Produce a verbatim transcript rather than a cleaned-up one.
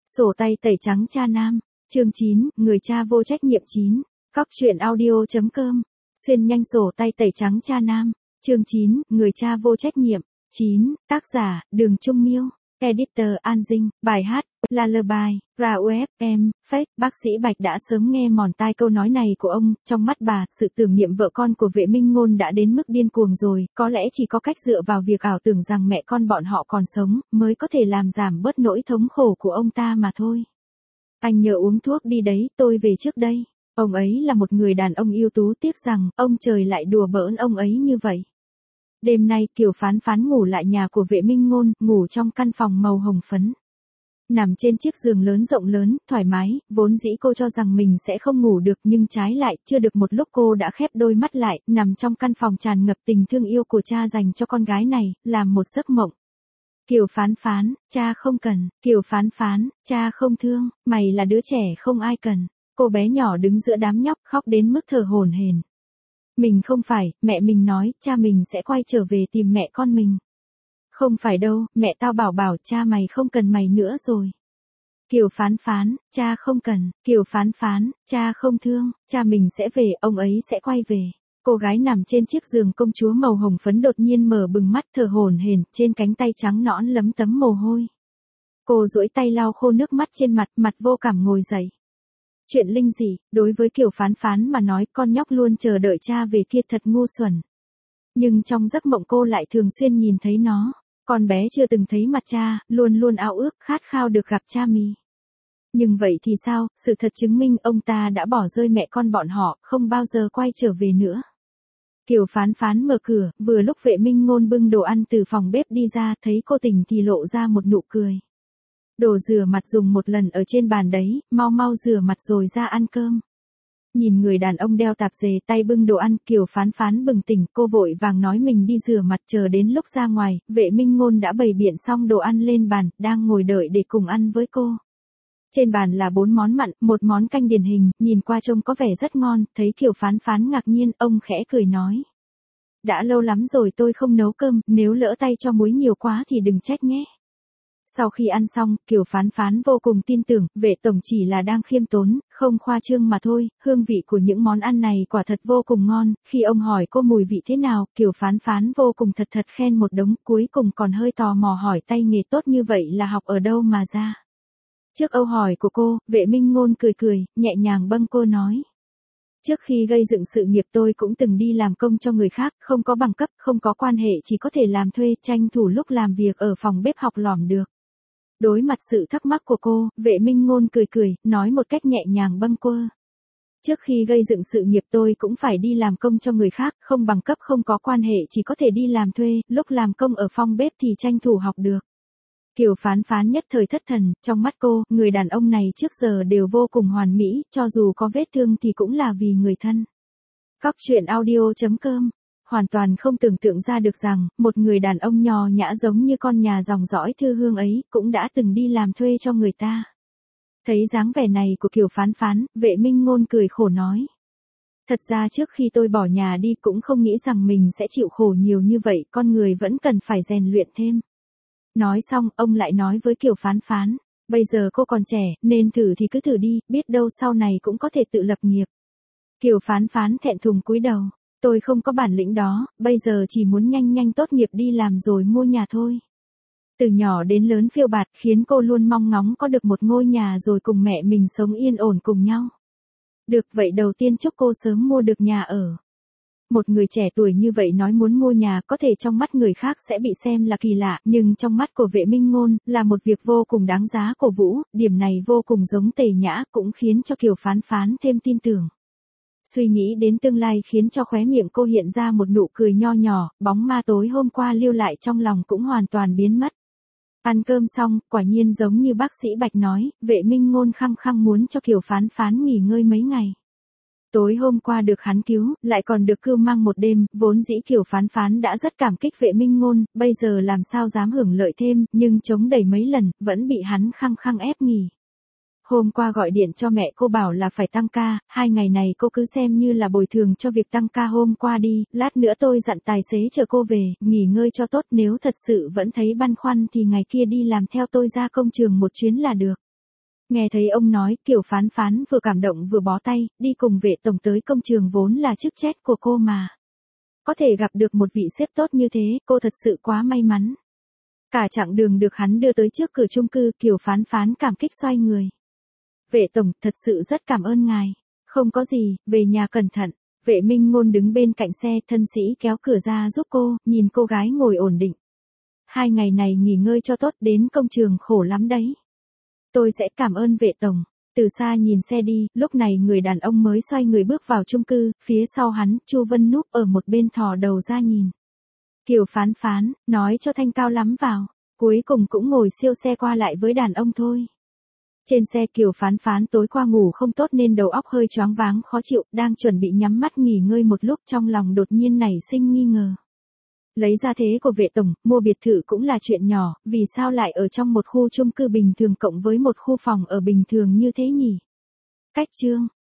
Sổ tay tẩy trắng cha nam. Chương chín, người cha vô trách nhiệm chín. Cóc truyện audio.com. Xuyên nhanh sổ tay tẩy trắng cha nam. Chương chín, người cha vô trách nhiệm. chín. Tác giả, Đường Trung Miêu. Editor, An Dinh. Bài hát, Lullaby, ra u ép em, Fake. Bác sĩ Bạch đã sớm nghe mòn tai câu nói này của ông, trong mắt bà, sự tưởng niệm vợ con của Vệ Minh Ngôn đã đến mức điên cuồng rồi, có lẽ chỉ có cách dựa vào việc ảo tưởng rằng mẹ con bọn họ còn sống, mới có thể làm giảm bớt nỗi thống khổ của ông ta mà thôi. Anh nhớ uống thuốc đi đấy, tôi về trước đây. Ông ấy là một người đàn ông ưu tú, tiếc rằng, ông trời lại đùa bỡn ông ấy như vậy. Đêm nay, Kiều Phán Phán ngủ lại nhà của Vệ Minh Ngôn, ngủ trong căn phòng màu hồng phấn. Nằm trên chiếc giường lớn rộng lớn, thoải mái, vốn dĩ cô cho rằng mình sẽ không ngủ được nhưng trái lại, chưa được một lúc cô đã khép đôi mắt lại, nằm trong căn phòng tràn ngập tình thương yêu của cha dành cho con gái này, làm một giấc mộng. Kiều Phán Phán, cha không cần, Kiều Phán Phán, cha không thương, mày là đứa trẻ không ai cần. Cô bé nhỏ đứng giữa đám nhóc khóc đến mức thở hổn hển. Mình không phải, mẹ mình nói, cha mình sẽ quay trở về tìm mẹ con mình. Không phải đâu, mẹ tao bảo bảo cha mày không cần mày nữa rồi. Kiều Phán Phán, cha không cần, Kiều Phán Phán, cha không thương, cha mình sẽ về, ông ấy sẽ quay về. Cô gái nằm trên chiếc giường công chúa màu hồng phấn đột nhiên mở bừng mắt thở hổn hển, trên cánh tay trắng nõn lấm tấm mồ hôi. Cô duỗi tay lau khô nước mắt trên mặt, mặt vô cảm ngồi dậy. Chuyện linh dị, đối với Kiều Phán Phán mà nói, con nhóc luôn chờ đợi cha về kia thật ngu xuẩn. Nhưng trong giấc mộng cô lại thường xuyên nhìn thấy nó. Con bé chưa từng thấy mặt cha, luôn luôn ao ước, khát khao được gặp cha mì. Nhưng vậy thì sao, sự thật chứng minh ông ta đã bỏ rơi mẹ con bọn họ, không bao giờ quay trở về nữa. Kiều Phán Phán mở cửa, vừa lúc Vệ Minh Ngôn bưng đồ ăn từ phòng bếp đi ra, thấy cô Tình thì lộ ra một nụ cười. Đồ rửa mặt dùng một lần ở trên bàn đấy, mau mau rửa mặt rồi ra ăn cơm. Nhìn người đàn ông đeo tạp dề tay bưng đồ ăn, Kiều Phán Phán bừng tỉnh, cô vội vàng nói mình đi rửa mặt, chờ đến lúc ra ngoài, Vệ Minh Ngôn đã bày biện xong đồ ăn lên bàn, đang ngồi đợi để cùng ăn với cô. Trên bàn là bốn món mặn, một món canh điển hình, nhìn qua trông có vẻ rất ngon, thấy Kiều Phán Phán ngạc nhiên, ông khẽ cười nói. Đã lâu lắm rồi tôi không nấu cơm, nếu lỡ tay cho muối nhiều quá thì đừng trách nhé. Sau khi ăn xong, Kiều Phán Phán vô cùng tin tưởng, Vệ tổng chỉ là đang khiêm tốn, không khoa trương mà thôi, hương vị của những món ăn này quả thật vô cùng ngon, khi ông hỏi cô mùi vị thế nào, Kiều Phán Phán vô cùng thật thật khen một đống, cuối cùng còn hơi tò mò hỏi tay nghề tốt như vậy là học ở đâu mà ra. Trước câu hỏi của cô, Vệ Minh Ngôn cười cười, nhẹ nhàng bâng cô nói. Trước khi gây dựng sự nghiệp tôi cũng từng đi làm công cho người khác, không có bằng cấp, không có quan hệ, chỉ có thể làm thuê, tranh thủ lúc làm việc ở phòng bếp học lỏm được. Đối mặt sự thắc mắc của cô, Vệ Minh Ngôn cười cười, nói một cách nhẹ nhàng bâng quơ. Trước khi gây dựng sự nghiệp tôi cũng phải đi làm công cho người khác, không bằng cấp không có quan hệ chỉ có thể đi làm thuê, lúc làm công ở phòng bếp thì tranh thủ học được. Kiều Phán Phán nhất thời thất thần, trong mắt cô, người đàn ông này trước giờ đều vô cùng hoàn mỹ, cho dù có vết thương thì cũng là vì người thân. Cóc truyện audio.com. Hoàn toàn không tưởng tượng ra được rằng, một người đàn ông nho nhã giống như con nhà dòng dõi Thư Hương ấy, cũng đã từng đi làm thuê cho người ta. Thấy dáng vẻ này của Kiều Phán Phán, Vệ Minh Ngôn cười khổ nói. Thật ra trước khi tôi bỏ nhà đi cũng không nghĩ rằng mình sẽ chịu khổ nhiều như vậy, con người vẫn cần phải rèn luyện thêm. Nói xong, ông lại nói với Kiều Phán Phán, bây giờ cô còn trẻ, nên thử thì cứ thử đi, biết đâu sau này cũng có thể tự lập nghiệp. Kiều Phán Phán thẹn thùng cúi đầu. Tôi không có bản lĩnh đó, bây giờ chỉ muốn nhanh nhanh tốt nghiệp đi làm rồi mua nhà thôi. Từ nhỏ đến lớn phiêu bạt khiến cô luôn mong ngóng có được một ngôi nhà rồi cùng mẹ mình sống yên ổn cùng nhau. Được vậy đầu tiên chúc cô sớm mua được nhà ở. Một người trẻ tuổi như vậy nói muốn mua nhà có thể trong mắt người khác sẽ bị xem là kỳ lạ, nhưng trong mắt của Vệ Minh Ngôn là một việc vô cùng đáng giá cổ vũ, điểm này vô cùng giống Tề Nhã cũng khiến cho Kiều Phán Phán thêm tin tưởng. Suy nghĩ đến tương lai khiến cho khóe miệng cô hiện ra một nụ cười nho nhỏ, bóng ma tối hôm qua lưu lại trong lòng cũng hoàn toàn biến mất. Ăn cơm xong, quả nhiên giống như bác sĩ Bạch nói, Vệ Minh Ngôn khăng khăng muốn cho Kiều Phán Phán nghỉ ngơi mấy ngày. Tối hôm qua được hắn cứu, lại còn được cưu mang một đêm, vốn dĩ Kiều Phán Phán đã rất cảm kích Vệ Minh Ngôn, bây giờ làm sao dám hưởng lợi thêm, nhưng chống đẩy mấy lần, vẫn bị hắn khăng khăng ép nghỉ. Hôm qua gọi điện cho mẹ cô bảo là phải tăng ca, hai ngày này cô cứ xem như là bồi thường cho việc tăng ca hôm qua đi, lát nữa tôi dặn tài xế chờ cô về, nghỉ ngơi cho tốt, nếu thật sự vẫn thấy băn khoăn thì ngày kia đi làm theo tôi ra công trường một chuyến là được. Nghe thấy ông nói, Kiều Phán Phán vừa cảm động vừa bó tay, đi cùng vệ tổng tới công trường vốn là chức trách của cô mà. Có thể gặp được một vị sếp tốt như thế, cô thật sự quá may mắn. Cả chặng đường được hắn đưa tới trước cửa chung cư, Kiều Phán Phán cảm kích xoay người. Vệ tổng, thật sự rất cảm ơn ngài. Không có gì, về nhà cẩn thận. Vệ Minh Ngôn đứng bên cạnh xe, thân sĩ kéo cửa ra giúp cô, nhìn cô gái ngồi ổn định. Hai ngày này nghỉ ngơi cho tốt, đến công trường khổ lắm đấy. Tôi sẽ cảm ơn vệ tổng. Từ xa nhìn xe đi, lúc này người đàn ông mới xoay người bước vào chung cư, phía sau hắn, Chu Vân núp ở một bên thò đầu ra nhìn. Kiều Phán Phán, nói cho thanh cao lắm vào, cuối cùng cũng ngồi siêu xe qua lại với đàn ông thôi. Trên xe Kiều Phán Phán tối qua ngủ không tốt nên đầu óc hơi choáng váng khó chịu, đang chuẩn bị nhắm mắt nghỉ ngơi một lúc trong lòng đột nhiên nảy sinh nghi ngờ. Lấy ra thế của vệ tổng, mua biệt thự cũng là chuyện nhỏ, vì sao lại ở trong một khu chung cư bình thường cộng với một khu phòng ở bình thường như thế nhỉ? Cách chương